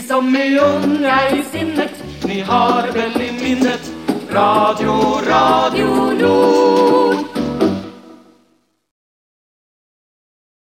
som är unga i sinnet, ni har väl i minnet Radio Nord.